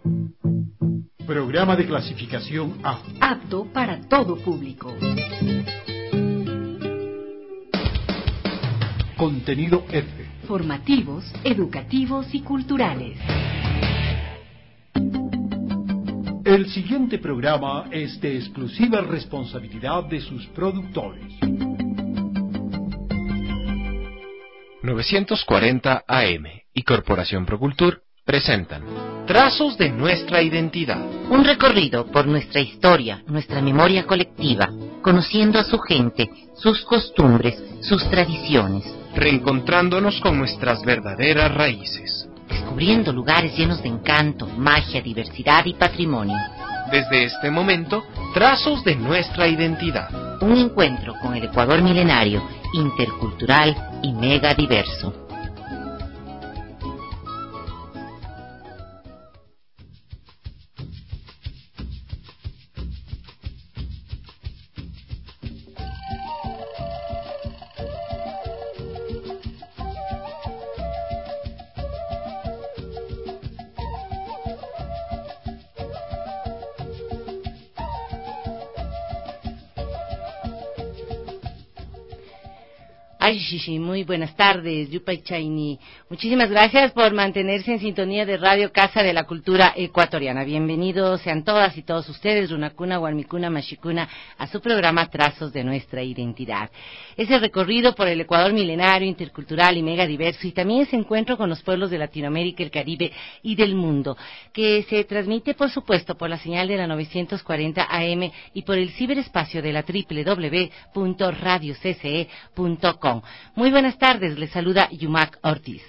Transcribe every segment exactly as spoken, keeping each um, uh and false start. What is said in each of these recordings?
Programa de clasificación A. Apto para todo público. Contenido F. Formativos, educativos y culturales. El siguiente programa es de exclusiva responsabilidad de sus productores. novecientos cuarenta A M y Corporación Procultur presentan Trazos de nuestra identidad. Un recorrido por nuestra historia, nuestra memoria colectiva, conociendo a su gente, sus costumbres, sus tradiciones. Reencontrándonos con nuestras verdaderas raíces. Descubriendo lugares llenos de encanto, magia, diversidad y patrimonio. Desde este momento, Trazos de nuestra identidad. Un encuentro con el Ecuador milenario, intercultural y mega diverso. Ay, sí, sí, muy buenas tardes, Yupay Chaini. Muchísimas gracias por mantenerse en sintonía de Radio Casa de la Cultura Ecuatoriana. Bienvenidos sean todas y todos ustedes, Runacuna, Guarmicuna, Mashicuna, a su programa Trazos de Nuestra Identidad. Ese recorrido por el Ecuador milenario, intercultural y mega diverso, y también ese encuentro con los pueblos de Latinoamérica, el Caribe y del mundo, que se transmite, por supuesto, por la señal de la novecientos cuarenta A M y por el ciberespacio de la doble u doble u doble u punto radio c c e punto com. Muy buenas tardes, les saluda Yumac Ortiz.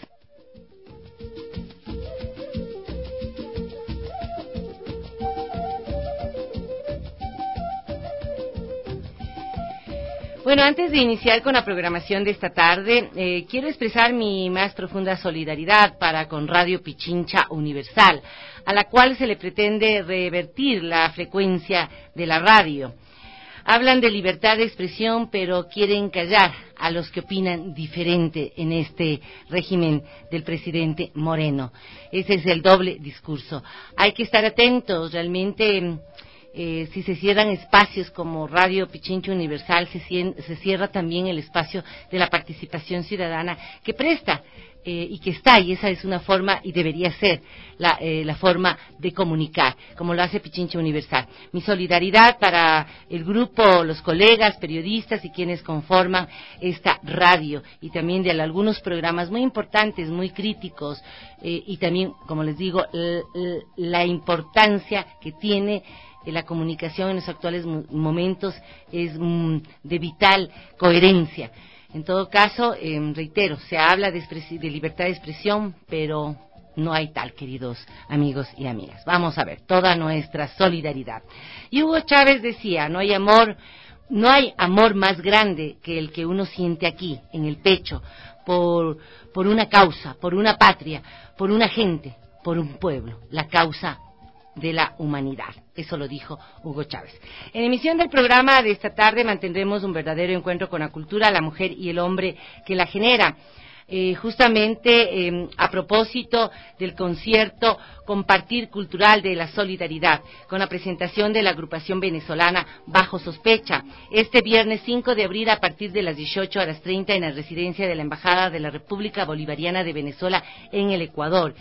Bueno, antes de iniciar con la programación de esta tarde, eh, quiero expresar mi más profunda solidaridad para con Radio Pichincha Universal, a la cual se le pretende revertir la frecuencia de la radio. Hablan de libertad de expresión, pero quieren callar a los que opinan diferente en este régimen del presidente Moreno. Ese es el doble discurso. Hay que estar atentos, realmente, eh, si se cierran espacios como Radio Pichincha Universal, se, se cierra también el espacio de la participación ciudadana que presta Eh, y que está, y esa es una forma, y debería ser la, eh, la forma de comunicar, como lo hace Pichincha Universal. Mi solidaridad para el grupo, los colegas, periodistas y quienes conforman esta radio, y también de algunos programas muy importantes, muy críticos, eh, y también, como les digo, l- l- la importancia que tiene la comunicación en los actuales momentos es mm, de vital coherencia. En todo caso, eh, reitero, se habla de, de libertad de expresión, pero no hay tal, queridos amigos y amigas. Vamos a ver, toda nuestra solidaridad. Y Hugo Chávez decía, no hay amor, no hay amor más grande que el que uno siente aquí, en el pecho, por, por una causa, por una patria, por una gente, por un pueblo, la causa de la humanidad. Eso lo dijo Hugo Chávez. En emisión del programa de esta tarde mantendremos un verdadero encuentro con la cultura, la mujer y el hombre que la genera. Eh, justamente eh, a propósito del concierto Compartir Cultural de la Solidaridad, con la presentación de la agrupación venezolana Bajo Sospecha, este viernes cinco de abril a partir de las dieciocho horas treinta en la residencia de la Embajada de la República Bolivariana de Venezuela en el Ecuador.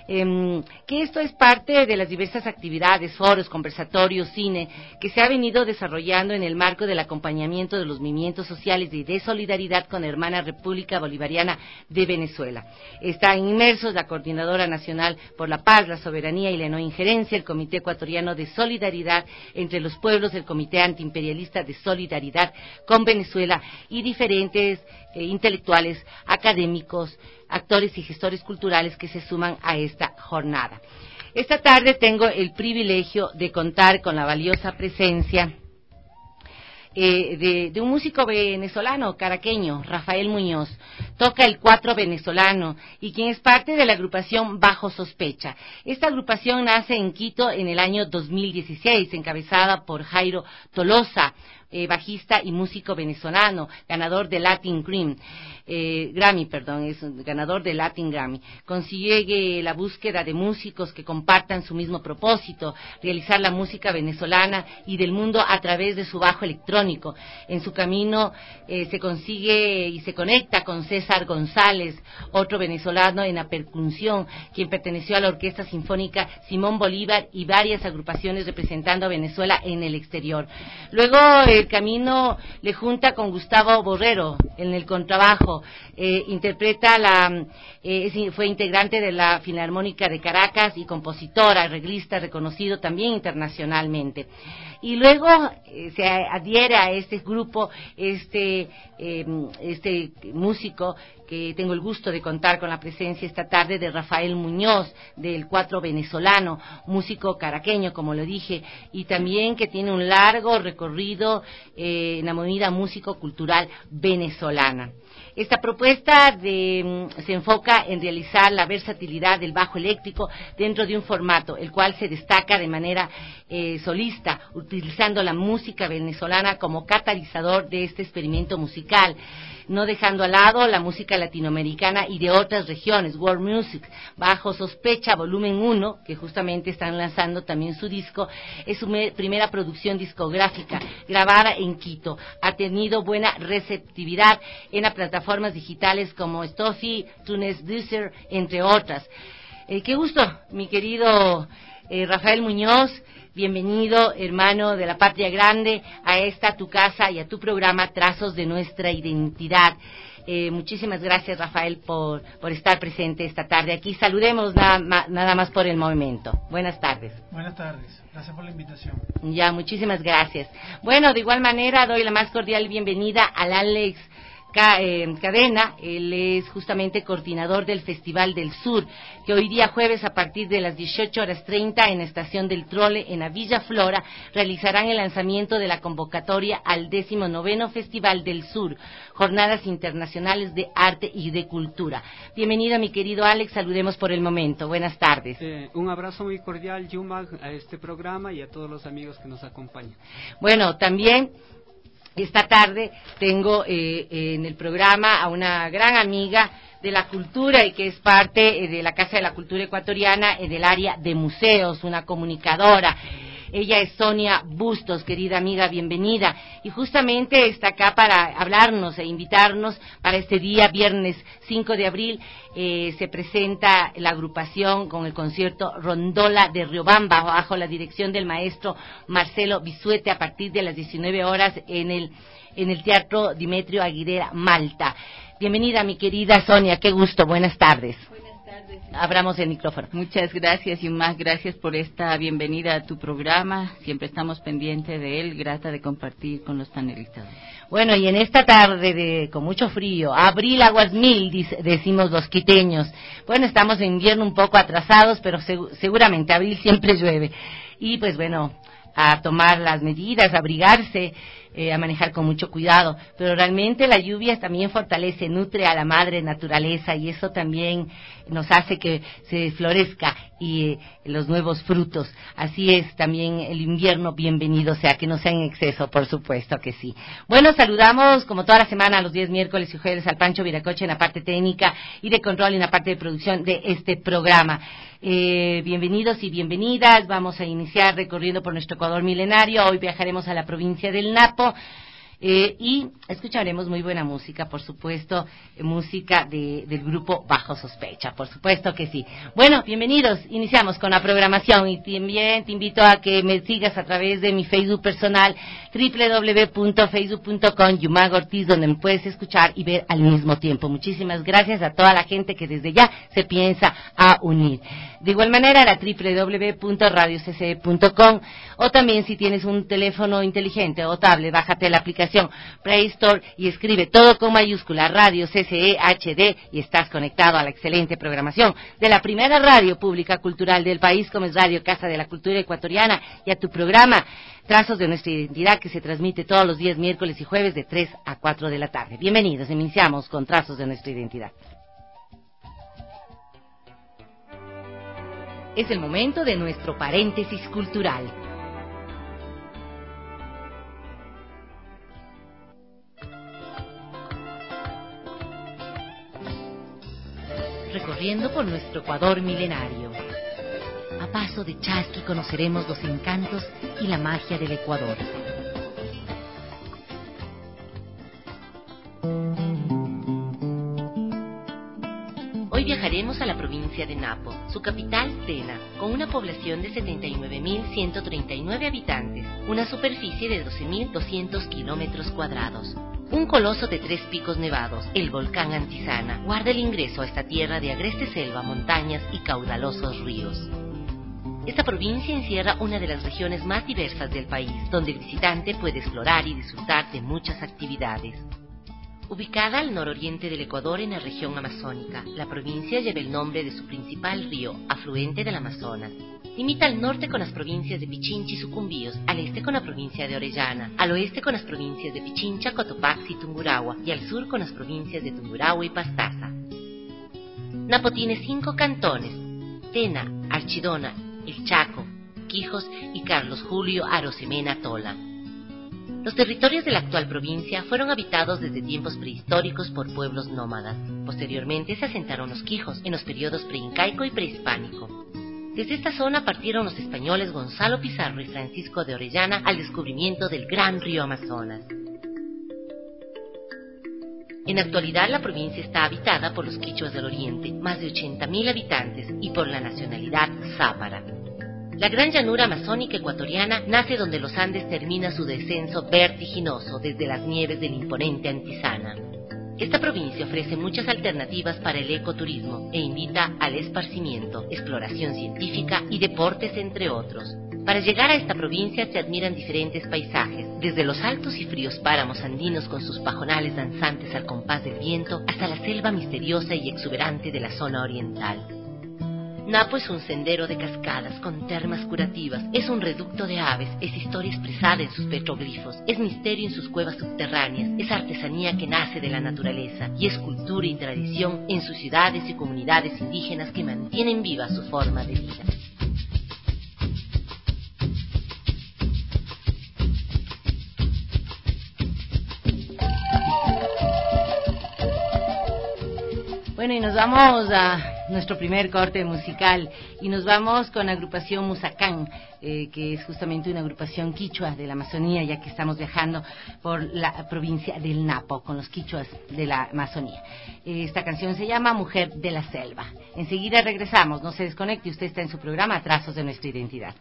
Eh, que esto es parte de las diversas actividades, foros, conversatorios, cine, que se ha venido desarrollando en el marco del acompañamiento de los movimientos sociales y de solidaridad con la hermana República Bolivariana de Venezuela. Están inmersos la Coordinadora Nacional por la Paz, la Soberanía y la No Injerencia, el Comité Ecuatoriano de Solidaridad entre los Pueblos, el Comité Antiimperialista de Solidaridad con Venezuela y diferentes eh, intelectuales, académicos, actores y gestores culturales que se suman a esta jornada. Esta tarde tengo el privilegio de contar con la valiosa presencia eh, de, de un músico venezolano, caraqueño, Rafael Muñoz. Toca el cuatro venezolano y quien es parte de la agrupación Bajo Sospecha. Esta agrupación nace en Quito en el año dos mil dieciséis, encabezada por Jairo Tolosa, Eh, bajista y músico venezolano, ganador de Latin Grammy, eh, Grammy, perdón, es un ganador de Latin Grammy. Consigue la búsqueda de músicos que compartan su mismo propósito, realizar la música venezolana y del mundo a través de su bajo electrónico. En su camino eh, se consigue y se conecta con César González, otro venezolano en la percusión, quien perteneció a la Orquesta Sinfónica Simón Bolívar y varias agrupaciones representando a Venezuela en el exterior. Luego eh, el camino le junta con Gustavo Borrero en el contrabajo, eh, interpreta la, eh, fue integrante de la Filarmónica de Caracas y compositor, arreglista reconocido también internacionalmente. Y luego eh, se adhiere a este grupo, este, eh, este músico, que tengo el gusto de contar con la presencia esta tarde de Rafael Muñoz, del Cuatro Venezolano, músico caraqueño, como lo dije, y también que tiene un largo recorrido eh, en la movida músico-cultural venezolana. Esta propuesta de, se enfoca en realizar la versatilidad del bajo eléctrico dentro de un formato, el cual se destaca de manera eh, solista, utilizando la música venezolana como catalizador de este experimento musical, no dejando al lado la música latinoamericana y de otras regiones. World Music, Bajo Sospecha, volumen uno, que justamente están lanzando también su disco, es su me- primera producción discográfica, grabada en Quito. Ha tenido buena receptividad en las plataformas digitales como Spotify, Tunes, Deezer, entre otras. Eh, qué gusto, mi querido eh, Rafael Muñoz. Bienvenido, hermano de la Patria Grande, a esta tu casa y a tu programa Trazos de Nuestra Identidad. Eh, muchísimas gracias, Rafael, por, por estar presente esta tarde aquí. Saludemos nada, nada más por el momento. Buenas tardes. Buenas tardes, gracias por la invitación. Ya, muchísimas gracias. Bueno, de igual manera doy la más cordial bienvenida al Alex Cadena. Él es justamente coordinador del Festival del Sur, que hoy día jueves a partir de las dieciocho horas treinta en la Estación del Trole en la Villa Flora realizarán el lanzamiento de la convocatoria al décimo noveno Festival del Sur, Jornadas Internacionales de Arte y de Cultura. Bienvenido, mi querido Alex, saludemos por el momento. Buenas tardes. Eh, un abrazo muy cordial, Yuma, a este programa y a todos los amigos que nos acompañan. Bueno, también esta tarde tengo eh, en el programa a una gran amiga de la cultura y que es parte eh, de la Casa de la Cultura Ecuatoriana en el área de museos, una comunicadora. Ella es Sonia Bustos, querida amiga, bienvenida. Y justamente está acá para hablarnos e invitarnos para este día, viernes cinco de abril, eh, se presenta la agrupación con el concierto Rondola de Riobamba, bajo la dirección del maestro Marcelo Bisuete, a partir de las diecinueve horas en el, en el Teatro Dimetrio Aguilera, Malta. Bienvenida, mi querida Sonia, qué gusto, buenas tardes. Abramos el micrófono. Muchas gracias y más gracias por esta bienvenida a tu programa. Siempre estamos pendientes de él, grata de compartir con los panelistas. Bueno, y en esta tarde de con mucho frío, abril aguas mil, decimos los quiteños. Bueno, estamos en invierno un poco atrasados, pero seg- seguramente abril siempre llueve. Y pues bueno, a tomar las medidas, a abrigarse, eh, a manejar con mucho cuidado, pero realmente la lluvia también fortalece, nutre a la madre naturaleza y eso también nos hace que se florezca y eh, los nuevos frutos. Así es, también el invierno bienvenido sea, que no sea en exceso, por supuesto que sí. Bueno, saludamos como toda la semana, los días miércoles y jueves, al Pancho Viracocha en la parte técnica y de control en la parte de producción de este programa. Eh, bienvenidos y bienvenidas, vamos a iniciar recorriendo por nuestro Ecuador milenario. Hoy viajaremos a la provincia del Napo. Eh, y escucharemos muy buena música, por supuesto, eh, música de, del grupo Bajo Sospecha, por supuesto que sí. Bueno, bienvenidos, iniciamos con la programación y también te invito a que me sigas a través de mi Facebook personal, doble u doble u doble u punto facebook punto com, Yumaga Ortiz, donde me puedes escuchar y ver al mismo tiempo. Muchísimas gracias a toda la gente que desde ya se piensa a unir. De igual manera, la doble u doble u doble u punto radio c c punto com, o también si tienes un teléfono inteligente o tablet, bájate la aplicación aplicación Play Store y escribe todo con mayúscula Radio C C E H D y estás conectado a la excelente programación de la primera radio pública cultural del país, como es Radio Casa de la Cultura Ecuatoriana, y a tu programa Trazos de Nuestra Identidad, que se transmite todos los días miércoles y jueves de tres a cuatro de la tarde. Bienvenidos, iniciamos con Trazos de Nuestra Identidad. Es el momento de nuestro paréntesis cultural. Recorriendo por nuestro Ecuador milenario. A paso de chasqui conoceremos los encantos y la magia del Ecuador. Hoy viajaremos a la provincia de Napo, su capital, Tena, con una población de setenta y nueve mil ciento treinta y nueve habitantes, una superficie de doce mil doscientos kilómetros cuadrados. Un coloso de tres picos nevados, el volcán Antisana, guarda el ingreso a esta tierra de agreste selva, montañas y caudalosos ríos. Esta provincia encierra una de las regiones más diversas del país, donde el visitante puede explorar y disfrutar de muchas actividades. Ubicada al nororiente del Ecuador en la región amazónica, la provincia lleva el nombre de su principal río, afluente del Amazonas. Limita al norte con las provincias de Pichincha y Sucumbíos, al este con la provincia de Orellana, al oeste con las provincias de Pichincha, Cotopaxi y Tungurahua, y al sur con las provincias de Tungurahua y Pastaza. Napo tiene cinco cantones: Tena, Archidona, El Chaco, Quijos y Carlos Julio Arosemena Tola. Los territorios de la actual provincia fueron habitados desde tiempos prehistóricos por pueblos nómadas. Posteriormente se asentaron los Quijos en los periodos preincaico y prehispánico. Desde esta zona partieron los españoles Gonzalo Pizarro y Francisco de Orellana al descubrimiento del gran río Amazonas. En la actualidad la provincia está habitada por los quichuas del oriente, más de ochenta mil habitantes, y por la nacionalidad zápara. La gran llanura amazónica ecuatoriana nace donde los Andes termina su descenso vertiginoso desde las nieves del imponente Antisana. Esta provincia ofrece muchas alternativas para el ecoturismo e invita al esparcimiento, exploración científica y deportes, entre otros. Para llegar a esta provincia se admiran diferentes paisajes, desde los altos y fríos páramos andinos con sus pajonales danzantes al compás del viento, hasta la selva misteriosa y exuberante de la zona oriental. Napo es un sendero de cascadas con termas curativas, es un reducto de aves, es historia expresada en sus petroglifos, es misterio en sus cuevas subterráneas, es artesanía que nace de la naturaleza y es cultura y tradición en sus ciudades y comunidades indígenas que mantienen viva su forma de vida. Bueno, y nos vamos a nuestro primer corte musical y nos vamos con la agrupación Musacán, eh, que es justamente una agrupación quichua de la Amazonía, ya que estamos viajando por la provincia del Napo con los quichuas de la Amazonía. Esta canción se llama Mujer de la Selva. Enseguida regresamos, no se desconecte, usted está en su programa Trazos de Nuestra Identidad.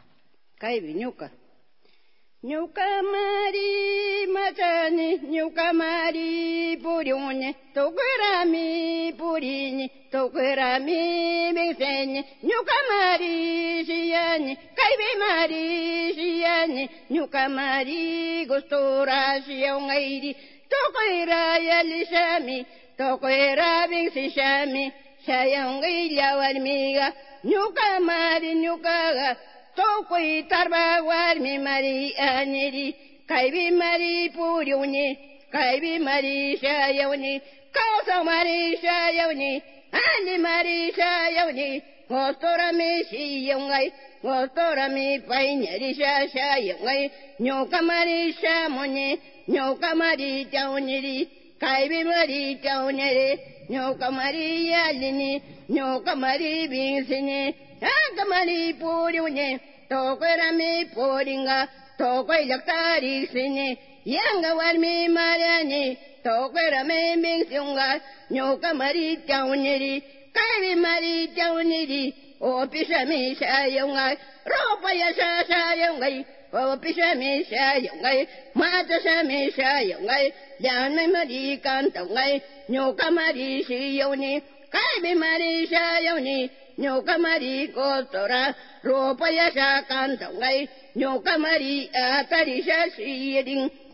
Nyuka mari machani, nyuka mari puriuni, tokurami purini, tokurami bingseni, nyuka mari shiani, kaibi mari shiani, nyuka mari gostora shiangairi, tokura yalishami, tokura bingsi shami, shayangai yawarmiga, nyuka mari nyuka Tokoi tarba warmi mari aniri, kaibi mari puriuni, kaibi mari shayawni, kausa mari shayawni, ani mari shayawni, gostora mi shiyongai, gostora mi painari shayongai, nyoka mari shamoni, nyoka mari tauniri, kaibi mari tauniri, nyoka mari yalini, nyoka mari bingsini, Agamari puriune, tokerami puringa, tokai laktari sini, yanga warmi marani, tokerami bingsunga, nyoka mari tauniri, kaibi mari tauniri, o pisami shayonga, ropa yasha shayonga, o pisami shayonga, mata shami shayonga, yanme mari kantonga, nyoka mari shiyoni, kaibi mari shayoni, Nyoka mari kotora, ropa yasha kantongai, nyoka mari atarisha shiyeding,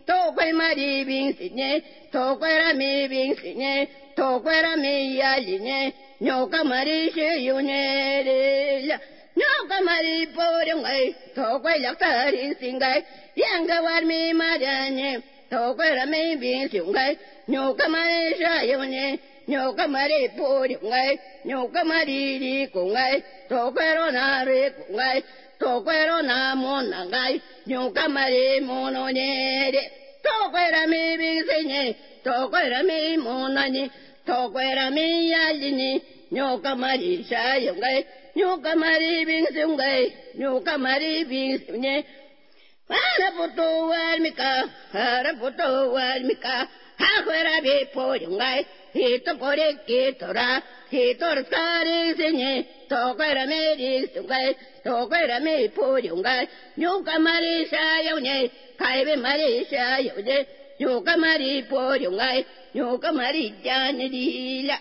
toque mari vinsiñe, toque mi vinsiñe, toque mi yaline, ñoca mari sheyune, ñoca mari porungay, toque lactari singay, yanga war mi mariane, toque mi vinsiungay, ñoca mari sheyune, ñoca mari porungay, ñoca mari kungay, toque ronare kungay, toquero na monangay, ñuka mari mononere, toquera mi biseñe, toquera mi monani, toquera mi yalini, ñuka mari shayongay, ñuka mari biseungay, ñuka mari biseñe, para puto walmika, para puto walmika, hafuera bi poyongay, hito pore kitora, hitor kari señe, toquera mi biseungay, toquera mi puriungay, ñuka mari shayone, kaibe mari shayone, ñuka mari puriungay, ñuka mari janedila.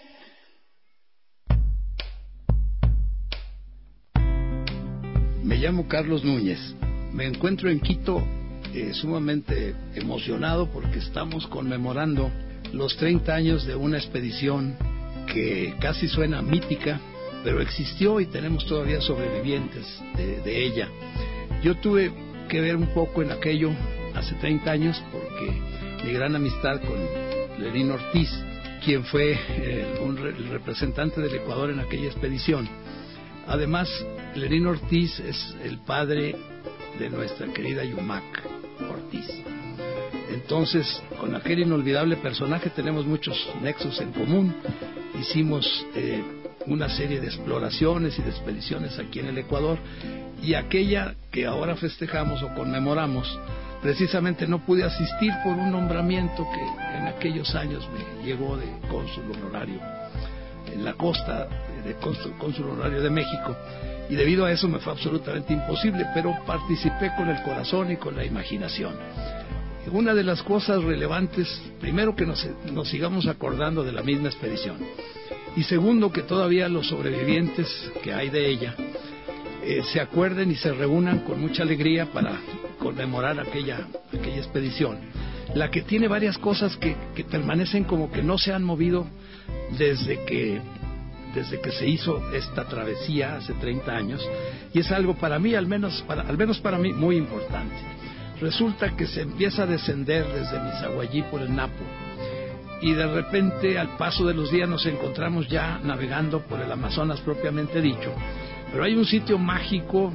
Me llamo Carlos Núñez. Me encuentro en Quito eh, sumamente emocionado porque estamos conmemorando los treinta años de una expedición que casi suena mítica, pero existió y tenemos todavía sobrevivientes de, de ella. Yo tuve que ver un poco en aquello hace treinta años porque mi gran amistad con Lerín Ortiz, quien fue eh, un re, el representante del Ecuador en aquella expedición. Además, Lerín Ortiz es el padre de nuestra querida Yumac Ortiz. Entonces, con aquel inolvidable personaje tenemos muchos nexos en común. Hicimos eh, una serie de exploraciones y de expediciones aquí en el Ecuador, y aquella que ahora festejamos o conmemoramos, precisamente no pude asistir por un nombramiento que en aquellos años me llegó de cónsul honorario en la costa, de cónsul honorario de México, y debido a eso me fue absolutamente imposible, pero participé con el corazón y con la imaginación. Una de las cosas relevantes, primero que nos, nos sigamos acordando de la misma expedición, y segundo que todavía los sobrevivientes que hay de ella eh, se acuerden y se reúnan con mucha alegría para conmemorar aquella, aquella expedición, la que tiene varias cosas que, que permanecen como que no se han movido desde que, desde que se hizo esta travesía hace treinta años, y es algo para mí, al menos para, al menos para mí, muy importante. Resulta que se empieza a descender desde Misaguallí por el Napo, y de repente al paso de los días nos encontramos ya navegando por el Amazonas propiamente dicho, pero hay un sitio mágico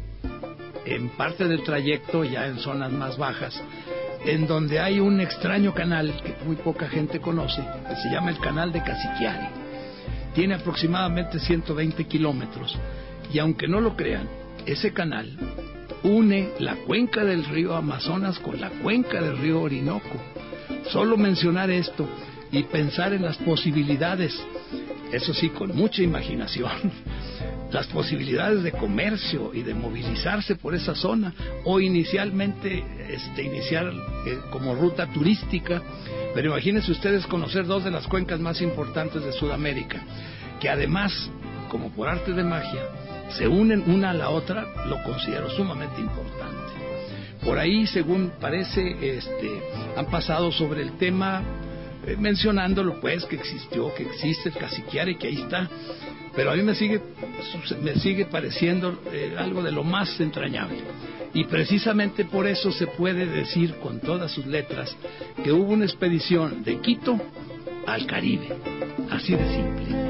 en parte del trayecto, ya en zonas más bajas, en donde hay un extraño canal que muy poca gente conoce, que se llama el Canal de Casiquiare. Tiene aproximadamente ciento veinte kilómetros, y aunque no lo crean, ese canal une la cuenca del río Amazonas con la cuenca del río Orinoco. Solo mencionar esto y pensar en las posibilidades, eso sí, con mucha imaginación, las posibilidades de comercio y de movilizarse por esa zona, o inicialmente este, iniciar eh, como ruta turística. Pero imagínense ustedes conocer dos de las cuencas más importantes de Sudamérica, que además, como por arte de magia, se unen una a la otra, lo considero sumamente importante. Por ahí, según parece, este, han pasado sobre el tema, eh, mencionándolo pues, que existió, que existe el Casiquiare, que ahí está, pero a mí me sigue, me sigue pareciendo eh, algo de lo más entrañable. Y precisamente por eso se puede decir con todas sus letras que hubo una expedición de Quito al Caribe, así de simple.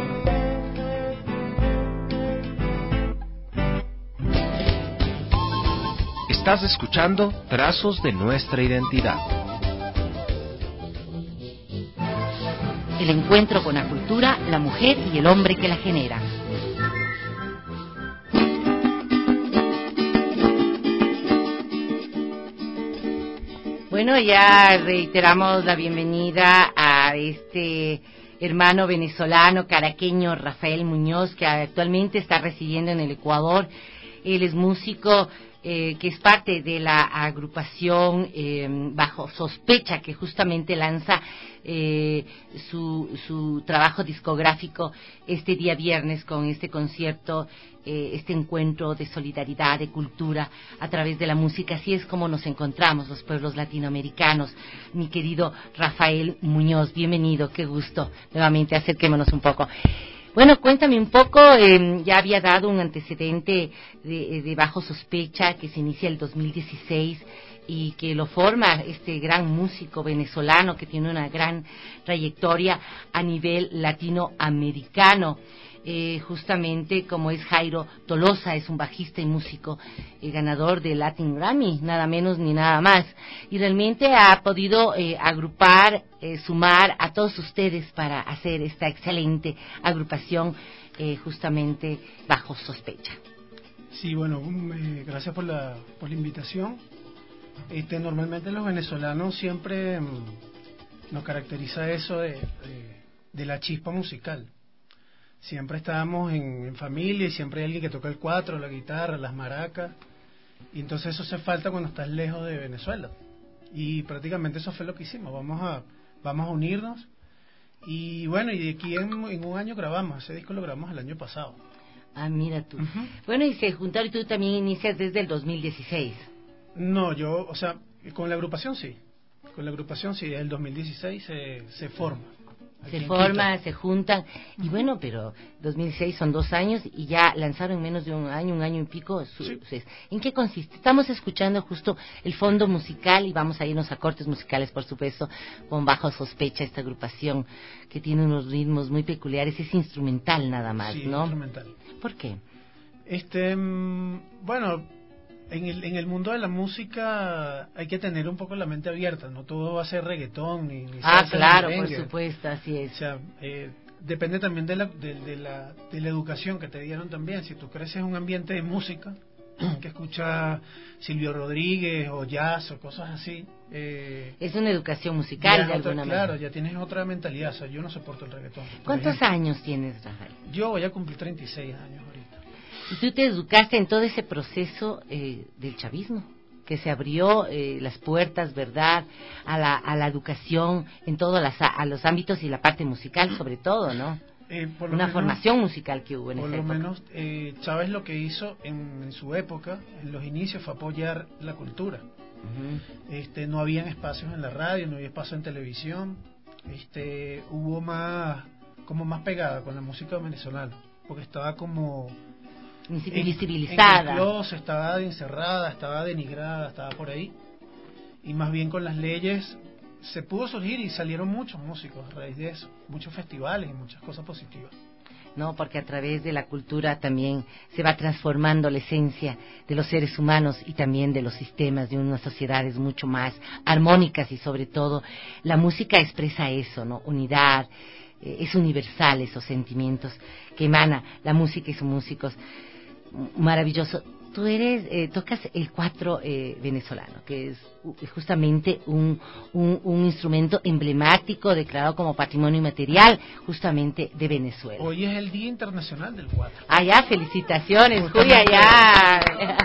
Estás escuchando Trazos de Nuestra Identidad. El encuentro con la cultura, la mujer y el hombre que la genera. Bueno, ya reiteramos la bienvenida a este hermano venezolano caraqueño Rafael Muñoz, que actualmente está residiendo en el Ecuador Él es músico eh, que es parte de la agrupación eh, Bajo Sospecha, que justamente lanza eh, su, su trabajo discográfico este día viernes con este concierto, eh, este encuentro de solidaridad, de cultura a través de la música. Así es como nos encontramos los pueblos latinoamericanos. Mi querido Rafael Muñoz, bienvenido, qué gusto. Nuevamente acerquémonos un poco. Bueno, cuéntame un poco, eh, ya había dado un antecedente de, de Bajo Sospecha que se inicia el dos mil dieciséis y que lo forma este gran músico venezolano que tiene una gran trayectoria a nivel latinoamericano. Eh, justamente como es Jairo Tolosa, es un bajista y músico eh, ganador de Latin Grammy, nada menos ni nada más, y realmente ha podido eh, agrupar, eh, sumar a todos ustedes para hacer esta excelente agrupación eh, justamente Bajo Sospecha. Sí, bueno, eh, gracias por la, por la invitación. Este, normalmente los venezolanos siempre mm, nos caracteriza eso de, de, de la chispa musical. Siempre estábamos en, en familia y siempre hay alguien que toca el cuatro, la guitarra, las maracas. Y entonces eso hace falta cuando estás lejos de Venezuela. Y prácticamente eso fue lo que hicimos. Vamos a vamos a unirnos. Y bueno, y de aquí en, en un año grabamos. Ese disco lo grabamos el año pasado. Ah, mira tú. Uh-huh. Bueno, y se juntaron y tú también inicias desde el dos mil dieciséis. No, yo, o sea, con la agrupación sí. Con la agrupación sí, el dos mil dieciséis se, se forma. Se forma, se juntan, y bueno, pero dos mil seis son dos años y ya lanzaron en menos de un año, un año y pico. Su, sí. su, ¿En qué consiste? Estamos escuchando justo el fondo musical y vamos a irnos a cortes musicales, por supuesto, con Bajo Sospecha, esta agrupación que tiene unos ritmos muy peculiares, es instrumental nada más, sí, ¿no? Instrumental. ¿Por qué? Este, bueno, en el, en el mundo de la música hay que tener un poco la mente abierta, no todo va a ser reggaetón ni, ni ah salsa, claro, ni por merengue. supuesto, así es. O sea, eh, depende también de la, de, de la de la educación que te dieron también. Si tú creces en un ambiente de música que escucha Silvio Rodríguez o jazz o cosas así, eh, es una educación musical de alguna manera. Claro, ya tienes otra mentalidad. O sea, yo no soporto el reggaetón. ¿Cuántos ejemplo. años tienes, Rafael? Yo voy a cumplir treinta y seis años ahorita. Y tú te educaste en todo ese proceso eh, del chavismo, que se abrió eh, las puertas, ¿verdad?, a la, a la educación en todos las, a los ámbitos y la parte musical sobre todo, ¿no? Eh, por lo Una menos, formación musical que hubo en esa época. Por lo menos, eh, Chávez lo que hizo en, en su época, en los inicios, fue apoyar la cultura. Uh-huh. Este, no habían espacios en la radio, no había espacio en televisión. Este, hubo más, como más pegada con la música venezolana, porque estaba como invisibilizada. En, en closet, estaba encerrada, estaba denigrada, estaba por ahí. Y más bien con las leyes se pudo surgir y salieron muchos músicos a raíz de eso, muchos festivales y muchas cosas positivas. No, porque a través de la cultura también se va transformando la esencia de los seres humanos y también de los sistemas de unas sociedades mucho más armónicas, y sobre todo la música expresa eso, ¿no? Unidad, eh, es universal esos sentimientos que emana la música y sus músicos. Maravilloso. Tú eres, eh, tocas el cuatro eh, venezolano, que es justamente un, un, un instrumento emblemático declarado como patrimonio inmaterial justamente de Venezuela. Hoy es el Día Internacional del Cuatro. Ah, ya, felicitaciones, Julia, ya.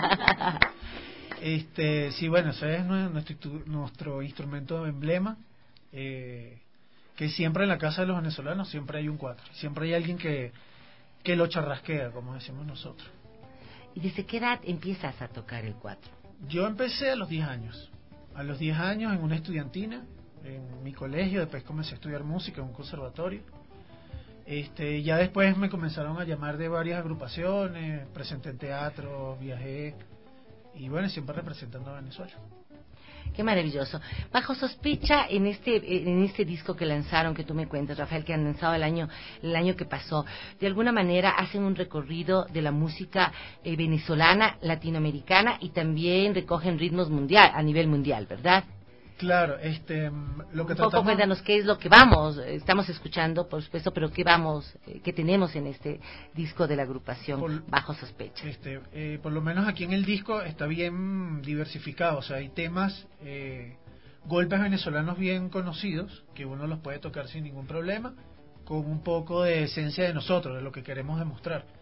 Este, sí, bueno, ese es nuestro, nuestro instrumento emblema, eh, que siempre en la casa de los venezolanos siempre hay un cuatro, siempre hay alguien que, que lo charrasquea, como decimos nosotros. ¿Y desde qué edad empiezas a tocar el cuatro? Yo empecé a los diez años. A los diez años en una estudiantina, en mi colegio, después comencé a estudiar música en un conservatorio. Este, ya después me comenzaron a llamar de varias agrupaciones, presenté en teatro, viajé, y bueno, siempre representando a Venezuela. Qué maravilloso. Bajo Sospecha, en este en este disco que lanzaron, que tú me cuentas, Rafael, que han lanzado el año el año que pasó, de alguna manera hacen un recorrido de la música eh, venezolana, latinoamericana, y también recogen ritmos mundial, a nivel mundial, ¿verdad? Claro, este, lo que un tratamos... poco cuéntanos qué es lo que vamos, estamos escuchando, por supuesto, pero qué vamos, eh, qué tenemos en este disco de la agrupación por, Bajo Sospecha. Este, eh, por lo menos aquí en el disco está bien diversificado, o sea, hay temas, eh, golpes venezolanos bien conocidos, que uno los puede tocar sin ningún problema, con un poco de esencia de nosotros, de lo que queremos demostrar.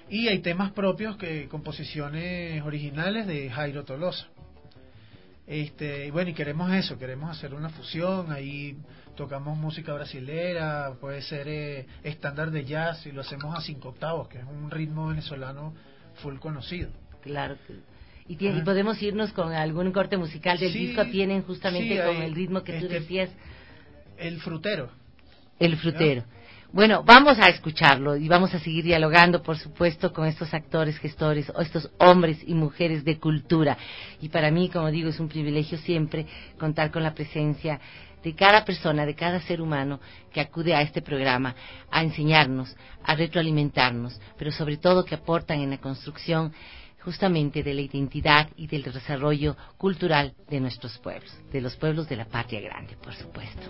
Y hay temas propios, que composiciones originales de Jairo Tolosa. Este, y bueno, y queremos eso, queremos hacer una fusión, ahí tocamos música brasilera, puede ser eh, estándar de jazz, y lo hacemos a cinco octavos, que es un ritmo venezolano full conocido. Claro que... Y, tiene, ah. y podemos irnos con algún corte musical del sí, disco, tienen justamente sí, con hay, el ritmo que este, tú decías. El frutero. El frutero. ¿No? Bueno, vamos a escucharlo y vamos a seguir dialogando, por supuesto, con estos actores, gestores, o estos hombres y mujeres de cultura. Y para mí, como digo, es un privilegio siempre contar con la presencia de cada persona, de cada ser humano que acude a este programa a enseñarnos, a retroalimentarnos, pero sobre todo que aportan en la construcción justamente de la identidad y del desarrollo cultural de nuestros pueblos, de los pueblos de la patria grande, por supuesto.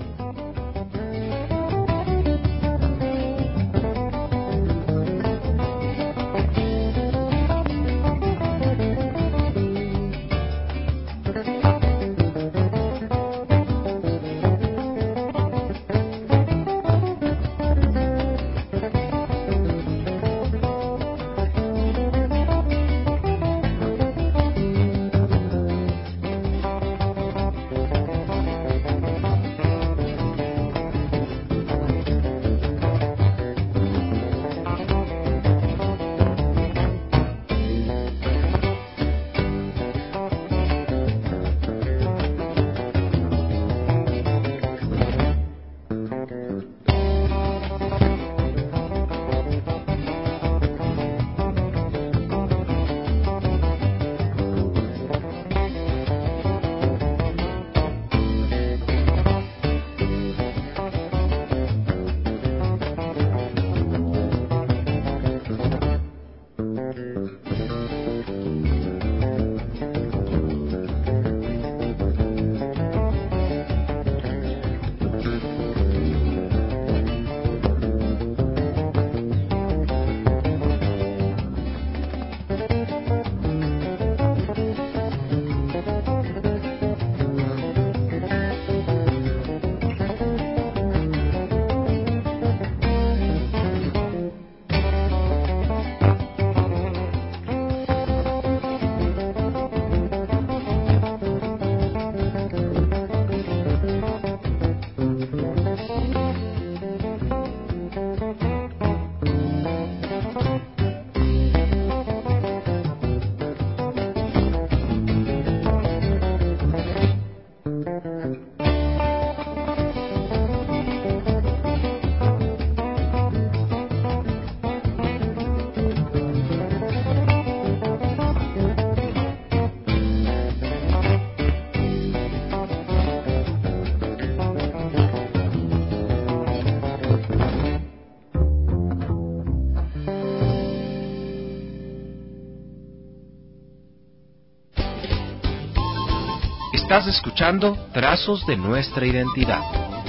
Estás escuchando Trazos de Nuestra Identidad.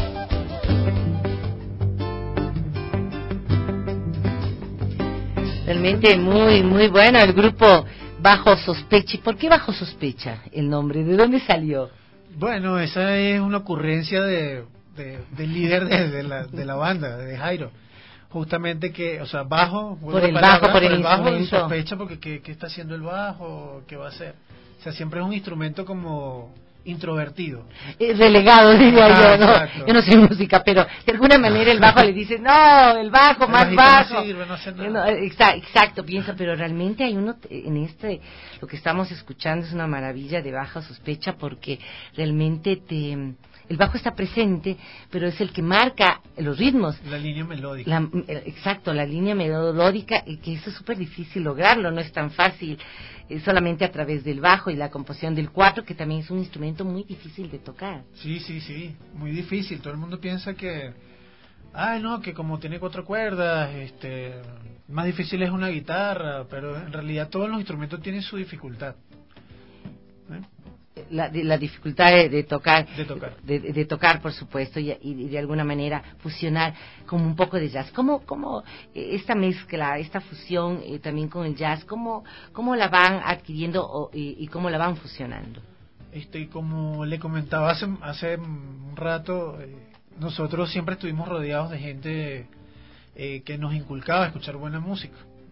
Realmente muy, muy bueno el grupo Bajo Sospecha. ¿Y por qué Bajo Sospecha el nombre? ¿De dónde salió? Bueno, esa es una ocurrencia de, de, del líder de, de, la, de la banda, de Jairo. Justamente que, o sea, bajo... Por el bajo, por, por el, el bajo, y sospecha porque ¿qué, qué está haciendo el bajo? ¿Qué va a hacer? O sea, siempre es un instrumento como introvertido. Eh, relegado, diría ah, yo, ¿no? Yo no sé música, pero de alguna manera el bajo le dice, no, el bajo, el más bajo. No sirve, no hace nada. No, exacto, exacto, piensa, pero realmente hay uno, en este, lo que estamos escuchando es una maravilla de Baja Sospecha, porque realmente te... El bajo está presente, pero es el que marca los ritmos. La línea melódica. La, exacto, la línea melódica, y que eso es súper difícil lograrlo, no es tan fácil, es solamente a través del bajo y la composición del cuatro, que también es un instrumento muy difícil de tocar. Sí, sí, sí, muy difícil. Todo el mundo piensa que, ay, no, que como tiene cuatro cuerdas, este, más difícil es una guitarra, pero en realidad todos los instrumentos tienen su dificultad. ¿Eh? La, de, la dificultad de, de tocar, de tocar, de, de tocar por supuesto, y, y de alguna manera fusionar como un poco de jazz. ¿Cómo, cómo esta mezcla, esta fusión eh, también con el jazz, cómo, cómo la van adquiriendo o, y, y cómo la van fusionando? Este, como le comentaba hace, hace un rato, eh, nosotros siempre estuvimos rodeados de gente eh, que nos inculcaba a escuchar buena música.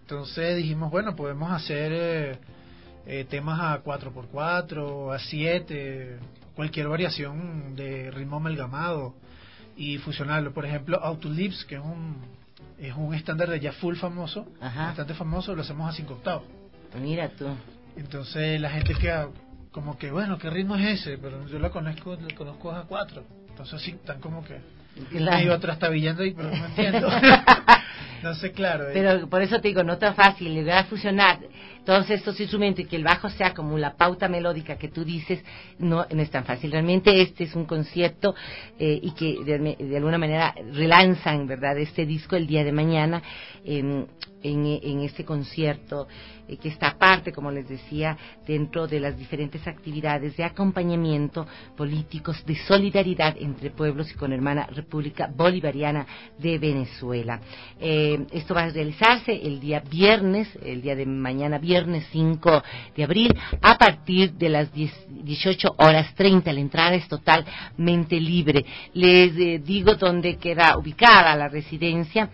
Entonces dijimos, bueno, podemos hacer eh, eh, temas a cuatro por cuatro, a siete, cualquier variación de ritmo amalgamado y fusionarlo. Por ejemplo, Autolips, que es un es un estándar de jazz full famoso, Ajá. bastante famoso, lo hacemos a cinco octavos. Mira tú. Entonces la gente queda como que, bueno, ¿qué ritmo es ese? Pero yo lo conozco, lo conozco a cuatro. Entonces sí, están como que Claro. medio trastabillando y pero no entiendo. Entonces, claro. Eh. Pero por eso te digo, no tan fácil, le voy a fusionar todos estos instrumentos y que el bajo sea como la pauta melódica que tú dices, no, no es tan fácil. Realmente este es un concierto eh, y que de, de alguna manera relanzan, ¿verdad?, este disco el día de mañana en, en, en este concierto eh, que está aparte, como les decía, dentro de las diferentes actividades de acompañamiento políticos, de solidaridad entre pueblos y con hermana República Bolivariana de Venezuela. Eh, esto va a realizarse el día viernes, el día de mañana viernes cinco de abril, a partir de las dieciocho horas treinta. La entrada es totalmente libre. Les eh, digo dónde queda ubicada la residencia.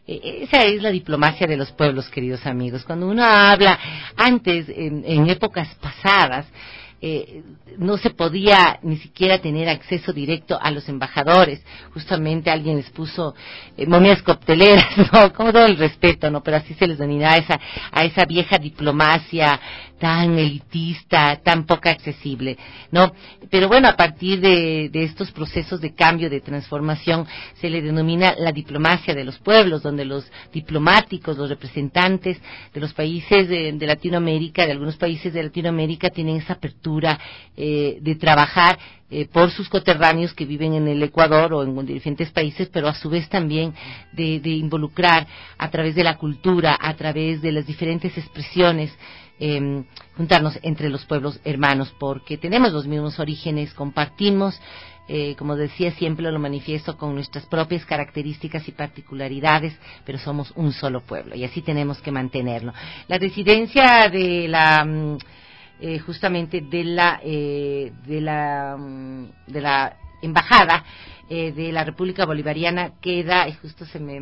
Esa es la diplomacia de los pueblos, queridos amigos. Cuando uno habla, antes, en, en épocas pasadas, eh, no se podía ni siquiera tener acceso directo a los embajadores. Justamente alguien les puso eh, momias cocteleras, ¿no? Con todo el respeto, ¿no? Pero así se les denominaba a esa, a esa vieja diplomacia tan elitista, tan poco accesible, ¿no? Pero bueno, a partir de, de estos procesos de cambio, de transformación, se le denomina la diplomacia de los pueblos, donde los diplomáticos, los representantes de los países de, de Latinoamérica, de algunos países de Latinoamérica, tienen esa apertura eh, de trabajar eh, por sus coterráneos que viven en el Ecuador o en diferentes países, pero a su vez también de, de involucrar a través de la cultura, a través de las diferentes expresiones, Eh, juntarnos entre los pueblos hermanos, porque tenemos los mismos orígenes, compartimos, eh, como decía, siempre lo manifiesto, con nuestras propias características y particularidades, pero somos un solo pueblo y así tenemos que mantenerlo. La residencia de la eh, justamente de la eh, de la de la embajada Eh, de la República Bolivariana queda, justo se me,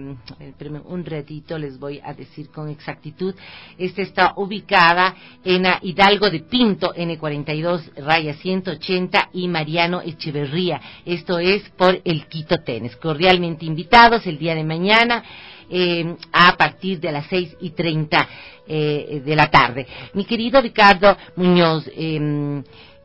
un ratito les voy a decir con exactitud, esta está ubicada en Hidalgo de Pinto, N cuarenta y dos, raya ciento ochenta, y Mariano Echeverría. Esto es por el Quito Tenis. Cordialmente invitados el día de mañana eh, a partir de las seis y treinta eh, de la tarde. Mi querido Ricardo Muñoz, eh,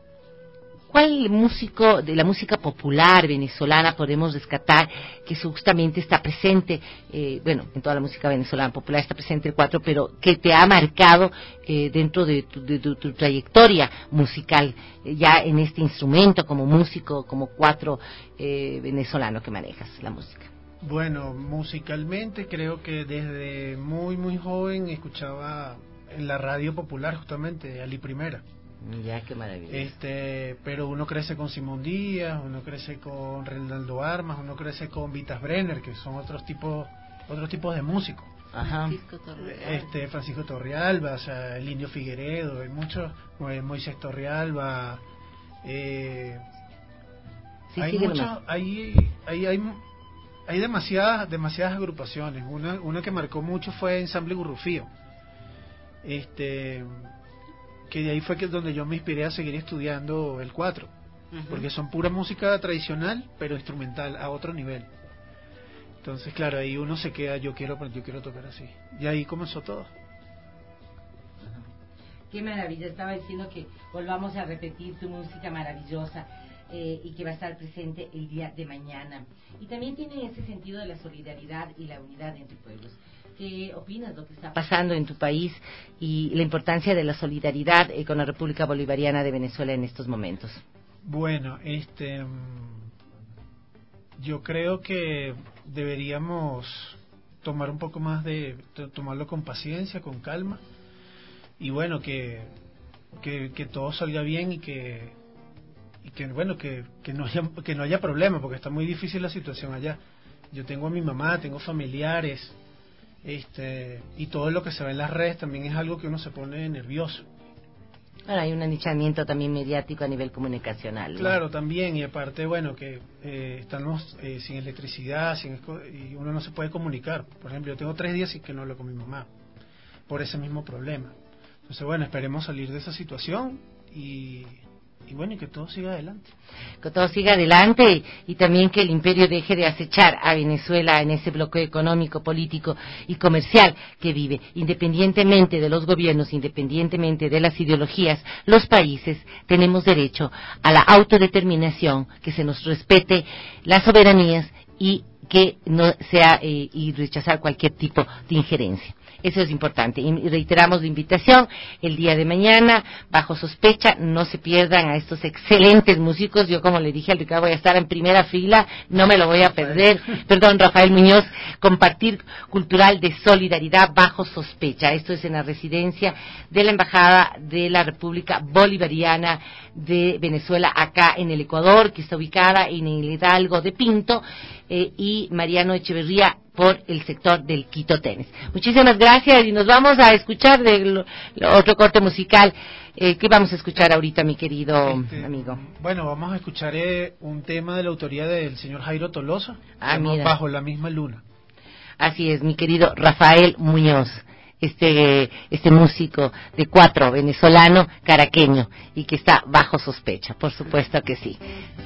¿cuál músico de la música popular venezolana podemos rescatar que justamente está presente, eh, bueno, en toda la música venezolana popular está presente el cuatro, pero que te ha marcado eh, dentro de tu, de, tu, tu trayectoria musical, eh, ya en este instrumento como músico, como cuatro eh, venezolano que manejas la música? Bueno, musicalmente creo que desde muy, muy joven escuchaba en la radio popular justamente Ali Primera. Ya, qué maravilla. Este, pero uno crece con Simón Díaz, uno crece con Reinaldo Armas, uno crece con Vitas Brenner, que son otros tipos, otros tipos de músicos. Ajá. Francisco Torrealba. Este, Francisco Torrealba, o sea, el Indio Figueredo, hay muchos, Moisés Torrealba, eh, sí, hay muchos, hay, hay, hay, hay demasiadas, demasiadas agrupaciones. Una, una que marcó mucho fue Ensamble Gurrufío. Este, que de ahí fue que donde yo me inspiré a seguir estudiando el cuatro, uh-huh. porque son pura música tradicional pero instrumental a otro nivel. Entonces claro, ahí uno se queda, yo quiero yo quiero tocar así, y ahí comenzó todo. Uh-huh. Qué maravilla, estaba diciendo que volvamos a repetir tu música maravillosa eh, y que va a estar presente el día de mañana, y también tiene ese sentido de la solidaridad y la unidad entre pueblos. ¿Qué opinas de lo que está pasando en tu país y la importancia de la solidaridad eh, con la República Bolivariana de Venezuela en estos momentos? Bueno, este, yo creo que deberíamos tomar un poco más de, tomarlo con paciencia, con calma, y bueno, que, que, que todo salga bien y que, y que bueno, que, que no haya, que no haya problema, porque está muy difícil la situación allá. Yo tengo a mi mamá, tengo familiares. Este, y todo lo que se ve en las redes también es algo que uno se pone nervioso. Ahora hay un anichamiento también mediático a nivel comunicacional, ¿no? Claro, también, y aparte, bueno, que eh, estamos eh, sin electricidad, sin, y uno no se puede comunicar. Por ejemplo, yo tengo tres días sin que no hablo con mi mamá. por ese mismo problema. Entonces, bueno, esperemos salir de esa situación y, y bueno, y que todo siga adelante. Que todo siga adelante y, y también que el imperio deje de acechar a Venezuela en ese bloqueo económico, político y comercial que vive. Independientemente de los gobiernos, independientemente de las ideologías, los países tenemos derecho a la autodeterminación, que se nos respete las soberanías y que no sea eh, y rechazar cualquier tipo de injerencia. Eso es importante. Y reiteramos la invitación el día de mañana, bajo sospecha, no se pierdan a estos excelentes músicos. Yo, como le dije al Ricardo, voy a estar en primera fila, no me lo voy a perder. Perdón, Rafael Muñoz, compartir cultural de solidaridad bajo sospecha. Esto es en la residencia de la Embajada de la República Bolivariana de Venezuela, acá en el Ecuador, que está ubicada en el Hidalgo de Pinto, eh, y Mariano Echeverría por el sector del Quito Tenis. Muchísimas gracias y nos vamos a escuchar del otro corte musical. Eh, ¿Qué vamos a escuchar ahorita, mi querido este, amigo? Bueno, vamos a escuchar eh, un tema de la autoría del señor Jairo Tolosa, ah, mira. Bajo la misma luna. Así es, mi querido Rafael Muñoz, este este músico de cuatro, venezolano, caraqueño, y que está bajo sospecha, por supuesto que sí.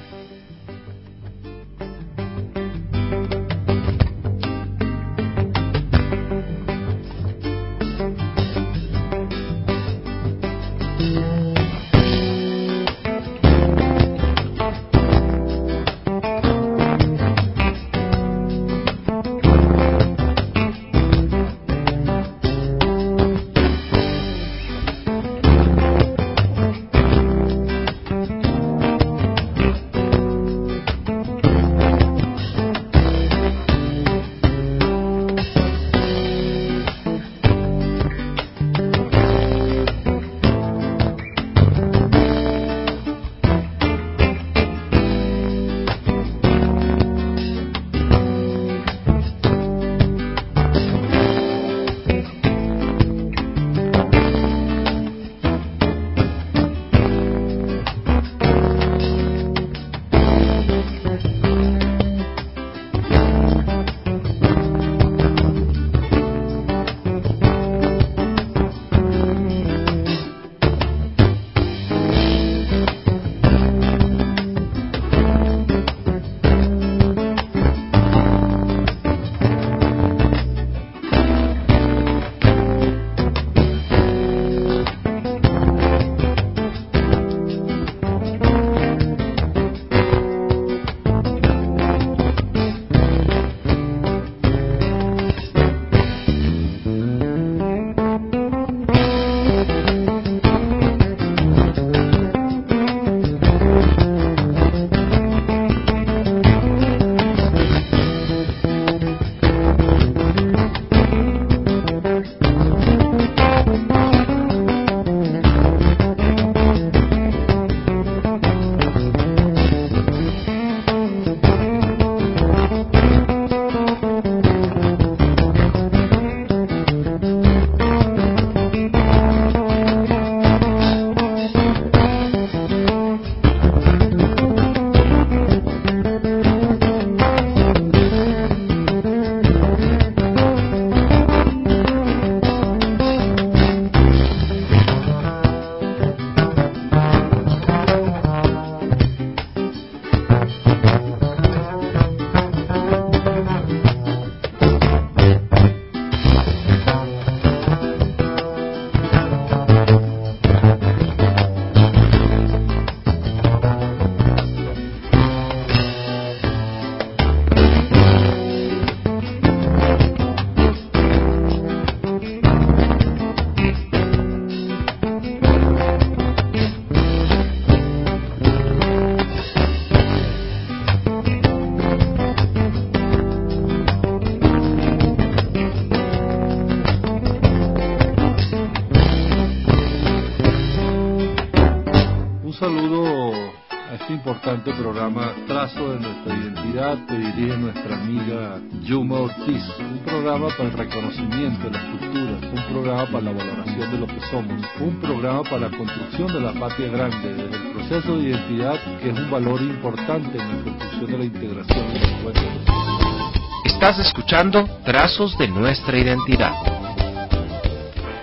importante programa Trazo de nuestra identidad que dirige nuestra amiga Yuma Ortiz, un programa para el reconocimiento de las culturas, un programa para la valoración de lo que somos, un programa para la construcción de la patria grande, desde el proceso de identidad que es un valor importante en la construcción de la integración de los pueblos. Estás escuchando Trazos de nuestra identidad.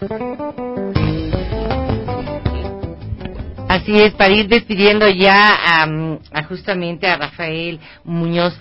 Así es, para ir despidiendo ya a, a justamente a Rafael Muñoz,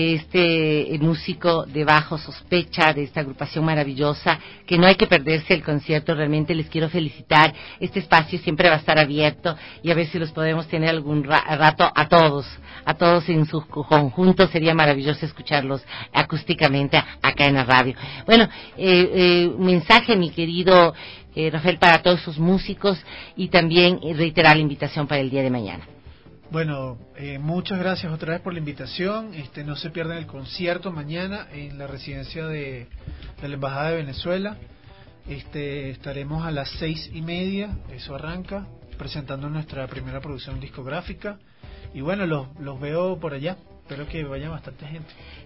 este músico de Bajo Sospecha, de esta agrupación maravillosa, que no hay que perderse el concierto, realmente les quiero felicitar. Este espacio siempre va a estar abierto y a ver si los podemos tener algún ra- rato a todos, a todos en su conjunto. Sería maravilloso escucharlos acústicamente acá en la radio. Bueno, eh, eh, un mensaje, mi querido Eh, Rafael, para todos sus músicos, y también eh, reiterar la invitación para el día de mañana. Bueno, eh, muchas gracias otra vez por la invitación. Este, no se pierdan el concierto mañana en la residencia de, de la Embajada de Venezuela. Este, estaremos a las seis y media, eso arranca, presentando nuestra primera producción discográfica. Y bueno, los, los veo por allá. Espero que vaya bastante gente.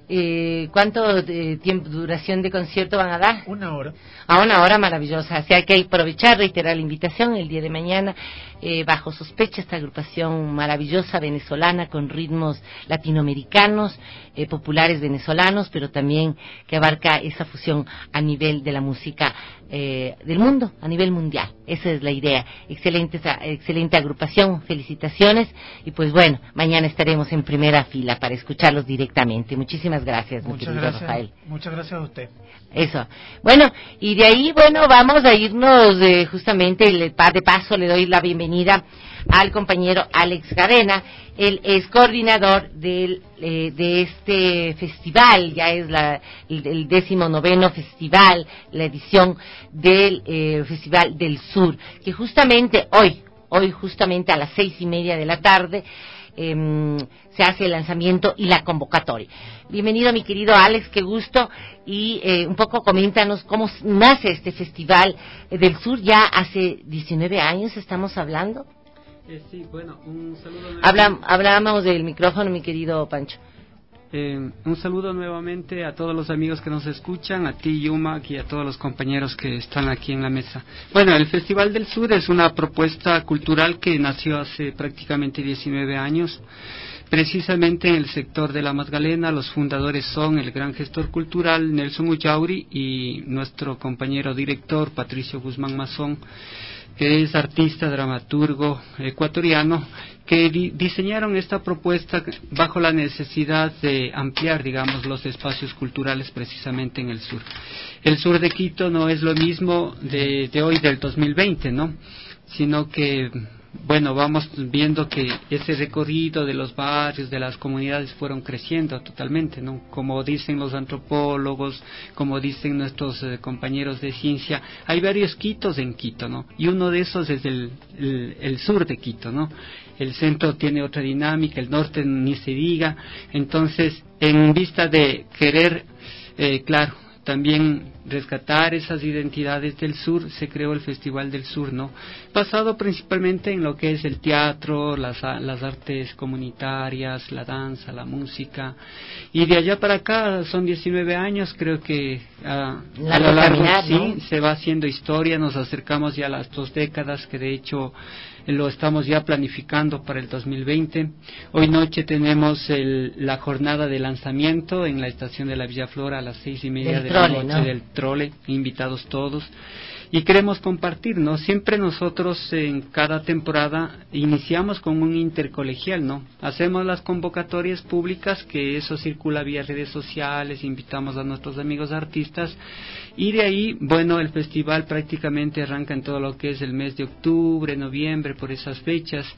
Eh, ¿Cuánto de tiempo, duración de concierto van a dar? Una hora. A una hora maravillosa. Así que hay que aprovechar, reiterar la invitación el día de mañana. Eh, Bajo Sospecha, esta agrupación maravillosa venezolana con ritmos latinoamericanos, eh, populares venezolanos, pero también que abarca esa fusión a nivel de la música eh, del mundo, a nivel mundial. Esa es la idea. Excelente, excelente agrupación. Felicitaciones. Y pues bueno, mañana estaremos en primera fila para escucharlos directamente. Muchísimas gracias, mi Muchas querido gracias, Rafael. Muchas gracias a usted. Eso. Bueno, y de ahí, bueno, vamos a irnos eh, justamente, le, de paso le doy la bienvenida al compañero Alex Cadena. Él es coordinador del, eh, de este festival, ya es la, el, el décimo noveno festival, la edición del eh, Festival del Sur, que justamente hoy, hoy justamente a las seis y media de la tarde, Eh, se hace el lanzamiento y la convocatoria. Bienvenido, mi querido Alex, qué gusto, y eh, un poco coméntanos cómo nace este Festival del Sur. Ya hace diecinueve años estamos hablando. Eh, sí, bueno, un saludo. Habla, hablamos del micrófono, mi querido Pancho. Eh, un saludo nuevamente a todos los amigos que nos escuchan, a ti, Yuma, y a todos los compañeros que están aquí en la mesa. Bueno, el Festival del Sur es una propuesta cultural que nació hace prácticamente diecinueve años, precisamente en el sector de la Magdalena. Los fundadores son el gran gestor cultural Nelson Ullauri y nuestro compañero director Patricio Guzmán Mazón, que es artista, dramaturgo ecuatoriano, que di- diseñaron esta propuesta bajo la necesidad de ampliar, digamos, los espacios culturales precisamente en el sur. El sur de Quito no es lo mismo de, de hoy, del dos mil veinte, ¿no? Sino que, bueno, vamos viendo que ese recorrido de los barrios, de las comunidades fueron creciendo totalmente, ¿no? Como dicen los antropólogos, como dicen nuestros eh, compañeros de ciencia, hay varios Quitos en Quito, ¿no? Y uno de esos es el, el, el sur de Quito, ¿no? El centro tiene otra dinámica, el norte ni se diga. Entonces, en vista de querer, eh, claro, también rescatar esas identidades del sur, se creó el Festival del Sur, ¿no? Basado principalmente en lo que es el teatro, las, las artes comunitarias, la danza, la música, y de allá para acá son diecinueve años, creo que uh, a lo largo, caminar, sí, ¿no? Se va haciendo historia, nos acercamos ya a las dos décadas, que de hecho lo estamos ya planificando para el dos mil veinte. Hoy noche tenemos el, la jornada de lanzamiento en la estación de la Villa Flora a las seis y media de la noche, ¿no? Del trole, invitados todos. Y queremos compartir, ¿no? Siempre nosotros en cada temporada iniciamos con un intercolegial, ¿no? Hacemos las convocatorias públicas, que eso circula vía redes sociales, invitamos a nuestros amigos artistas, y de ahí, bueno, el festival prácticamente arranca en todo lo que es el mes de octubre, noviembre, por esas fechas,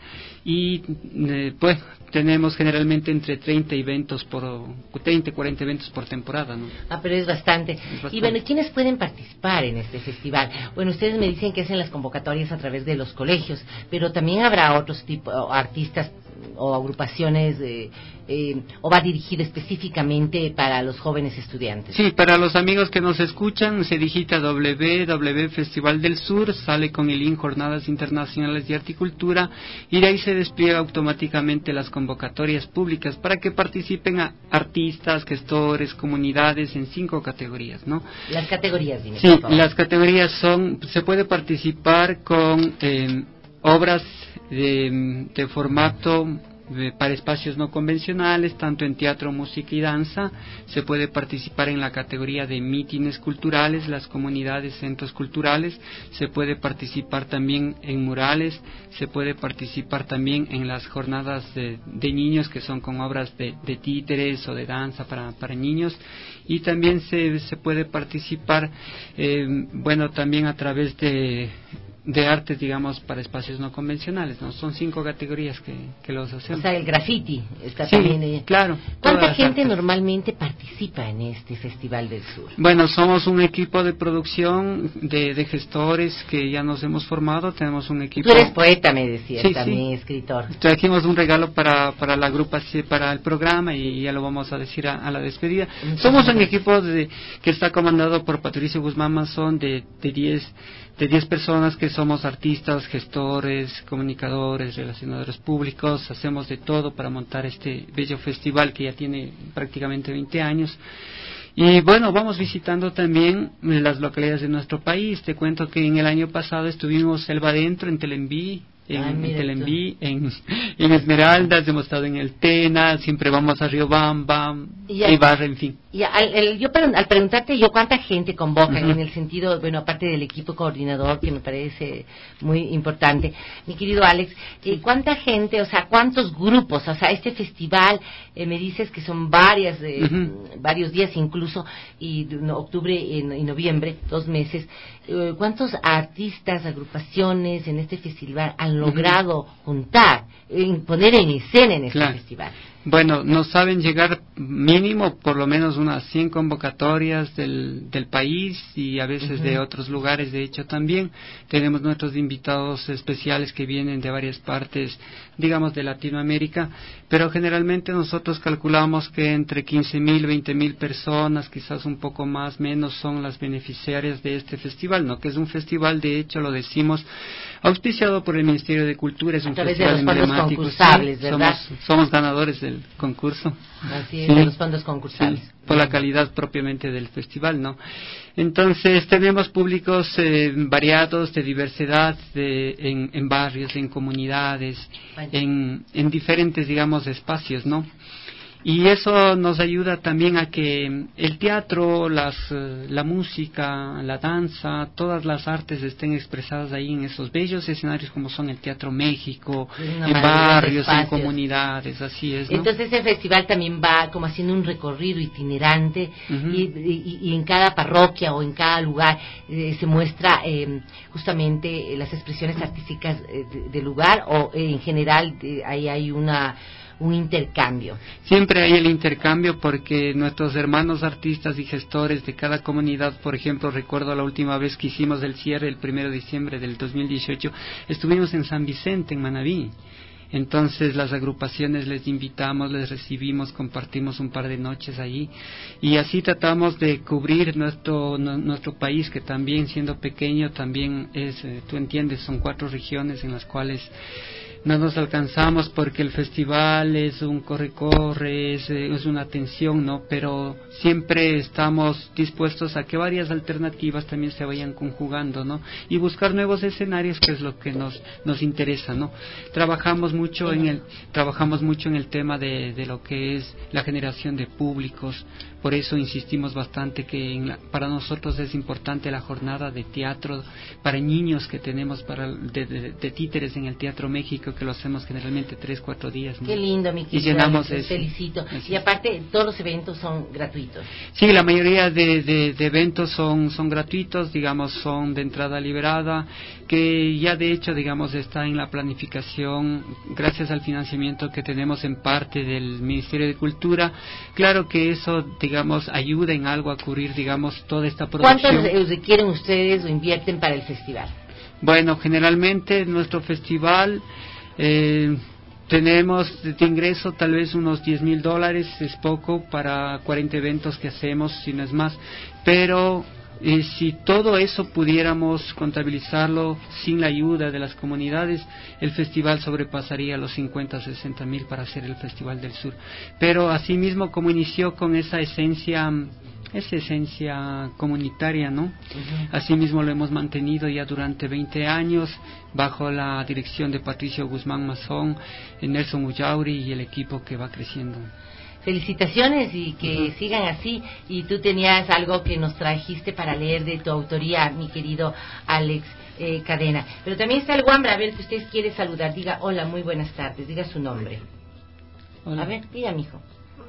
y eh, pues tenemos generalmente entre treinta eventos por, treinta, cuarenta eventos por temporada, ¿no? Ah, pero es bastante. es bastante. Y bueno, ¿quiénes pueden participar en este festival? Bueno, ustedes me dicen que hacen las convocatorias a través de los colegios, pero también habrá otros tipos, artistas o agrupaciones, eh, eh, o va dirigido específicamente para los jóvenes estudiantes. Sí, para los amigos que nos escuchan, se digita doble u doble u doble u punto festival del sur, sale con el link Jornadas Internacionales de Articultura, y de ahí se despliega automáticamente las convocatorias públicas para que participen a artistas, gestores, comunidades en cinco categorías, ¿no? Las categorías, dime, sí, las categorías son, se puede participar con eh, obras de, de formato eh, para espacios no convencionales, tanto en teatro, música y danza. Se puede participar en la categoría de mítines culturales, las comunidades, centros culturales. Se puede participar también en murales, se puede participar también en las jornadas de, de niños, que son con obras de, de títeres o de danza para, para niños. Y también se, se puede participar, eh, bueno, también a través de... de artes, digamos, para espacios no convencionales, ¿no? Son cinco categorías que, que los hacemos. O sea, el graffiti está sí, también ahí. Claro. ¿Cuánta gente artes. normalmente participa en este Festival del Sur? Bueno, somos un equipo de producción de, de gestores que ya nos hemos formado. Tenemos un equipo... Tú eres poeta, me decías, sí, también sí. escritor. Trajimos un regalo para, para la agrupación, para el programa, y ya lo vamos a decir a, a la despedida. Muchas somos gracias. Un equipo de, que está comandado por Patricio Guzmán Mazón, de diez de diez personas que somos artistas, gestores, comunicadores, relacionadores públicos. Hacemos de todo para montar este bello festival que ya tiene prácticamente veinte años. Y bueno, vamos visitando también las localidades de nuestro país. Te cuento que en el año pasado estuvimos Selva Adentro, en Telembí, en, ah, en Telembí, en, en Esmeraldas, hemos estado en el Tena, siempre vamos a Riobamba, Ibarra, en fin. Y al, el, yo al preguntarte yo cuánta gente convocan, uh-huh. en el sentido, bueno, aparte del equipo coordinador, que me parece muy importante, mi querido Alex, eh, cuánta gente, o sea, cuántos grupos, o sea, este festival, eh, me dices que son varias, eh, uh-huh. varios días incluso, y no, octubre y, y noviembre, dos meses, eh, ¿cuántos artistas, agrupaciones en este festival han logrado uh-huh. juntar, en, poner en escena en este claro. festival? Bueno, nos saben llegar mínimo por lo menos unas cien convocatorias del, del país y a veces uh-huh. de otros lugares, de hecho también. Tenemos nuestros invitados especiales que vienen de varias partes, digamos, de Latinoamérica, pero generalmente nosotros calculamos que entre quince mil, veinte mil personas, quizás un poco más, menos, son las beneficiarias de este festival, ¿no? Que es un festival, de hecho, lo decimos, auspiciado por el Ministerio de Cultura, es un festival emblemático. Sí, ¿verdad? Somos, somos ganadores del concurso. Así es, sí, de los fondos concursales. Sí, por la calidad propiamente del festival, ¿no? Entonces tenemos públicos eh, variados, de diversidad, de, en, en barrios, en comunidades, en, en diferentes, digamos, espacios, ¿no? Y eso nos ayuda también a que el teatro, las, la música, la danza, todas las artes estén expresadas ahí en esos bellos escenarios como son el Teatro México, en barrios, en comunidades, así es, ¿no? Entonces el festival también va como haciendo un recorrido itinerante uh-huh. y, y, y en cada parroquia o en cada lugar eh, se muestra eh, justamente las expresiones artísticas eh, del de lugar, o eh, en general eh, ahí hay una... un intercambio. Siempre hay el intercambio porque nuestros hermanos artistas y gestores de cada comunidad, por ejemplo, recuerdo la última vez que hicimos el cierre el primero de diciembre del dos mil dieciocho, estuvimos en San Vicente, en Manabí. Entonces las agrupaciones les invitamos, les recibimos, compartimos un par de noches allí y así tratamos de cubrir nuestro no, nuestro país, que también, siendo pequeño, también es, eh, tú entiendes, son cuatro regiones en las cuales no nos alcanzamos porque el festival es un corre-corre, es, es una tensión, ¿no? Pero siempre estamos dispuestos a que varias alternativas también se vayan conjugando, ¿no? Y buscar nuevos escenarios, que es lo que nos nos interesa, ¿no? Trabajamos mucho en el trabajamos mucho en el tema de, de lo que es la generación de públicos. Por eso insistimos bastante que en la, para nosotros es importante la jornada de teatro para niños que tenemos para de, de, de títeres en el Teatro México, que lo hacemos generalmente tres, cuatro días, ¿no? Qué lindo, mi querido, y llenamos te felicito. Y aparte, todos los eventos son gratuitos. Sí, la mayoría de, de, de eventos son, son gratuitos, digamos, son de entrada liberada, que ya de hecho, digamos, está en la planificación, gracias al financiamiento que tenemos en parte del Ministerio de Cultura. Claro que eso, digamos, ayuda en algo a cubrir, digamos, toda esta producción. ¿Cuánto requieren ustedes o invierten para el festival? Bueno, generalmente nuestro festival eh, tenemos de ingreso tal vez unos diez mil dólares, es poco para cuarenta eventos que hacemos, si no es más, pero eh, si todo eso pudiéramos contabilizarlo sin la ayuda de las comunidades, el festival sobrepasaría los cincuenta, sesenta mil para hacer el Festival del Sur. Pero asimismo, como inició con esa esencia esa esencia comunitaria, ¿no? Uh-huh. Asimismo lo hemos mantenido ya durante veinte años bajo la dirección de Patricio Guzmán Mazón, Nelson Ullauri y el equipo que va creciendo. Felicitaciones y que uh-huh. sigan así. Y tú tenías algo que nos trajiste para leer de tu autoría, mi querido Alex eh, Cadena. Pero también está el Wambra, a ver, que usted quiere saludar. Diga hola, muy buenas tardes, diga su nombre. Hola. A ver, diga, mijo.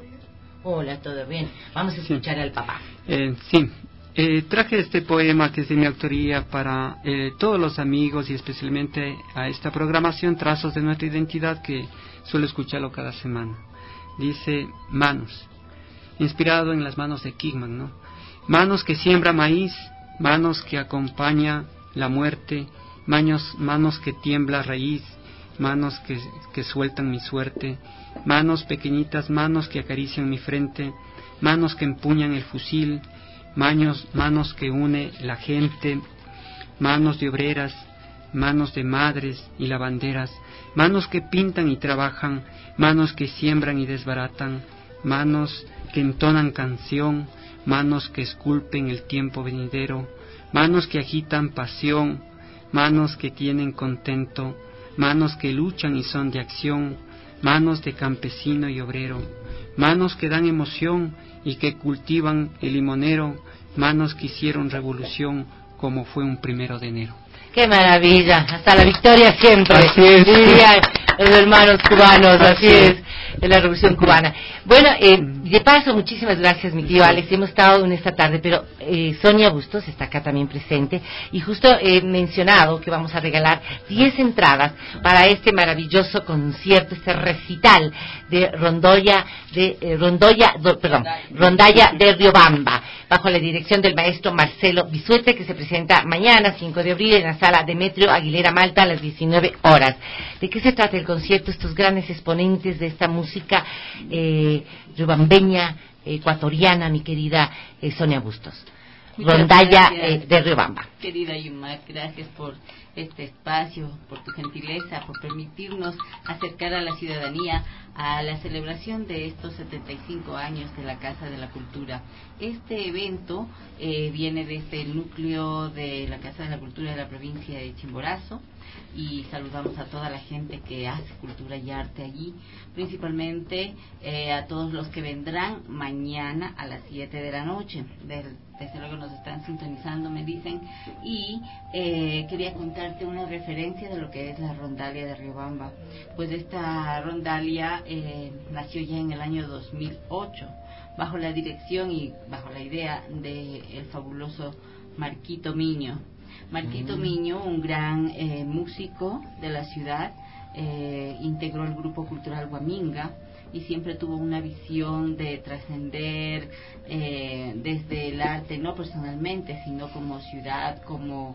Hola, todo bien. Vamos a escuchar sí. al papá. Eh, sí, eh, traje este poema que es de mi autoría para eh, todos los amigos y especialmente a esta programación Trazos de Nuestra Identidad, que suelo escucharlo cada semana. Dice: manos, inspirado en las manos de Kingman, ¿no? Manos que siembra maíz, manos que acompaña la muerte, manos, manos que tiembla raíz, manos que, que sueltan mi suerte, manos pequeñitas, manos que acarician mi frente, manos que empuñan el fusil, manos, manos que une la gente, manos de obreras, manos de madres y lavanderas, manos que pintan y trabajan, manos que siembran y desbaratan, manos que entonan canción, manos que esculpen el tiempo venidero, manos que agitan pasión, manos que tienen contento, manos que luchan y son de acción, manos de campesino y obrero, manos que dan emoción y que cultivan el limonero, manos que hicieron revolución como fue un primero de enero. ¡Qué maravilla! Hasta la victoria siempre, así es. dirían los hermanos cubanos, así es, de la Revolución Cubana. Bueno, eh, de paso, muchísimas gracias, mi tío Alex. Hemos estado en esta tarde, pero eh, Sonia Bustos está acá también presente y justo he mencionado que vamos a regalar diez entradas para este maravilloso concierto, este recital de Rondoya, de eh, Rondoya, do, perdón, Rondalla de Riobamba, bajo la dirección del maestro Marcelo Bisuete, que se presenta mañana, cinco de abril, en la sala Demetrio Aguilera Malta a las diecinueve horas. ¿De qué se trata el concierto? Estos grandes exponentes de esta música eh, riobambeña, ecuatoriana, mi querida eh, Sonia Bustos. Muchas Rondalla gracias, eh, de Riobamba. Querida Yumac, gracias por este espacio, por tu gentileza, por permitirnos acercar a la ciudadanía a la celebración de estos setenta y cinco años de la Casa de la Cultura. Este evento eh, viene desde el núcleo de la Casa de la Cultura de la provincia de Chimborazo, y saludamos a toda la gente que hace cultura y arte allí, principalmente eh, a todos los que vendrán mañana a las siete de la noche. Desde, desde luego nos están sintonizando, me dicen, y eh, quería contarte una referencia de lo que es la rondalia de Riobamba. Pues esta rondalia eh, nació ya en el año dos mil ocho, bajo la dirección y bajo la idea de el fabuloso Marquito Miño. Marquito mm. Miño, un gran eh, músico de la ciudad, eh, integró el grupo cultural Guaminga y siempre tuvo una visión de trascender eh, desde el arte, no personalmente, sino como ciudad, como,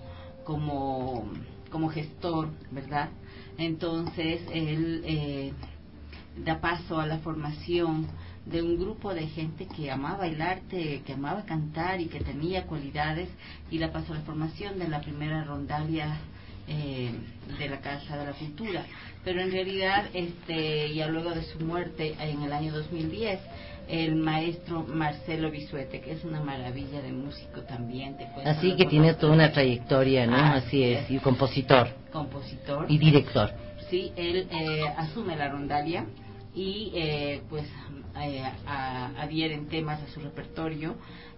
como, como gestor, ¿verdad? Entonces, él eh, da paso a la formación de un grupo de gente que amaba el arte, que amaba cantar y que tenía cualidades, y la pasó a la formación de la primera rondalia eh, de la Casa de la Cultura. Pero en realidad, este ya luego de su muerte en el año dos mil diez, el maestro Marcelo Bisuete, que es una maravilla de músico también, te cuento. Así que tiene toda una trayectoria, ¿no? Ah, Así es, y compositor. Compositor. Y director. Sí, él eh, asume la rondalia y eh, pues eh, a, adhieren temas a su repertorio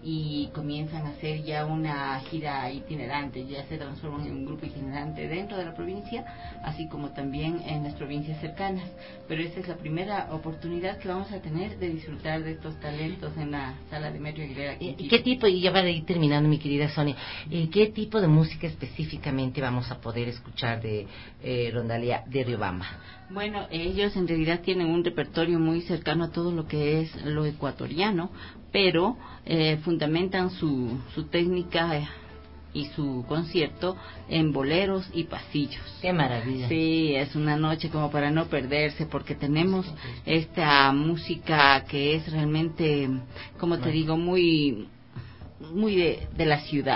y comienzan a hacer ya una gira itinerante, ya se transforman en un grupo itinerante dentro de la provincia, así como también en las provincias cercanas. Pero esta es la primera oportunidad que vamos a tener de disfrutar de estos talentos en la sala de Metro Aguilera. ¿Y qué tipo, y ya para ir terminando, mi querida Sonia, eh, qué tipo de música específicamente vamos a poder escuchar de eh, Rondalia de Riobamba? Bueno, ellos en realidad tienen un repertorio muy cercano a todo lo que es lo ecuatoriano, pero eh, fundamentan su, su técnica y su concierto en boleros y pasillos. ¡Qué maravilla! Sí, es una noche como para no perderse, porque tenemos esta música que es realmente, como te digo, muy... muy de, de la ciudad,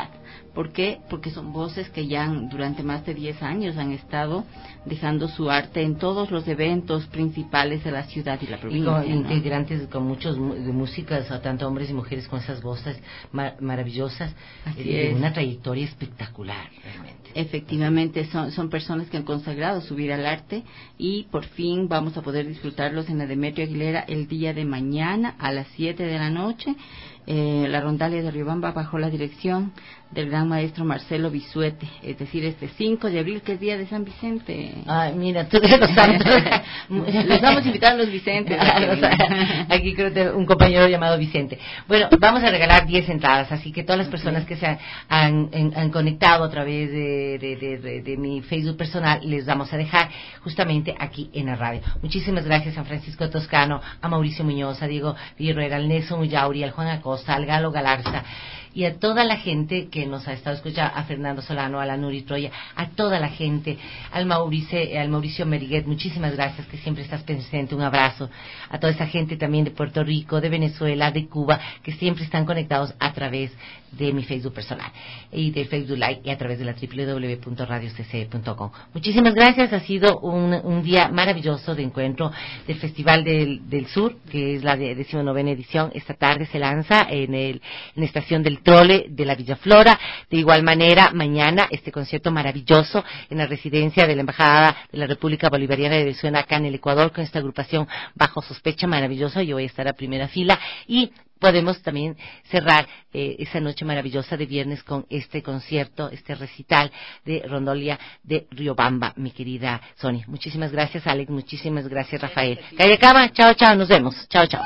¿Por qué? Porque son voces que ya han, durante más de diez años han estado dejando su arte en todos los eventos principales de la ciudad y la provincia. Y con ¿no? integrantes con muchos de músicas, tanto hombres y mujeres con esas voces mar maravillosas, Así eh, es. Una trayectoria espectacular, realmente. Efectivamente, son, son personas que han consagrado su vida al arte y por fin vamos a poder disfrutarlos en la Demetrio Aguilera el día de mañana a las siete de la noche. Eh, la Rondalia de Riobamba bajo la dirección del gran maestro Marcelo Bisuete, es decir, este cinco de abril, que es día de San Vicente. Ay, mira, tú eres los santos. Les vamos a invitar a los Vicentes. Aquí creo que un compañero llamado Vicente. Bueno, vamos a regalar diez entradas, así que todas las personas que se han, han, han conectado a través de, de, de, de, de mi Facebook personal, les vamos a dejar justamente aquí en la radio. Muchísimas gracias a Francisco Toscano, a Mauricio Muñoz, a Diego Villarroel, al Nelson Ullauri, al Juan Acosta, al Galo Galarza, y a toda la gente que nos ha estado escuchando, a Fernando Solano, a la Nuri Troya, a toda la gente, al Mauricio, al Mauricio Meriguet, muchísimas gracias, que siempre estás presente, un abrazo, a toda esa gente también de Puerto Rico, de Venezuela, de Cuba, que siempre están conectados a través de mi Facebook personal, y de Facebook Live, y a través de la doble u doble u doble u punto radio c c punto com. Muchísimas gracias, ha sido un, un día maravilloso de encuentro del Festival del, del Sur, que es la decimonovena edición. Esta tarde se lanza en, el, en la estación del Trole de la Villa Flora. De igual manera, mañana este concierto maravilloso en la residencia de la Embajada de la República Bolivariana de Venezuela acá en el Ecuador, con esta agrupación Bajo Sospecha, maravilloso. Yo voy a estar a primera fila, y podemos también cerrar eh, esa noche maravillosa de viernes con este concierto, este recital de Rondolia de Riobamba, mi querida Sonia. Muchísimas gracias, Alex. Muchísimas gracias, Rafael. Calle Cama, chao, chao, nos vemos. Chao, chao.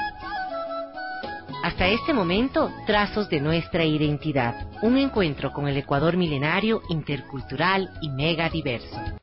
Hasta este momento, Trazos de Nuestra Identidad, un encuentro con el Ecuador milenario, intercultural y mega diverso.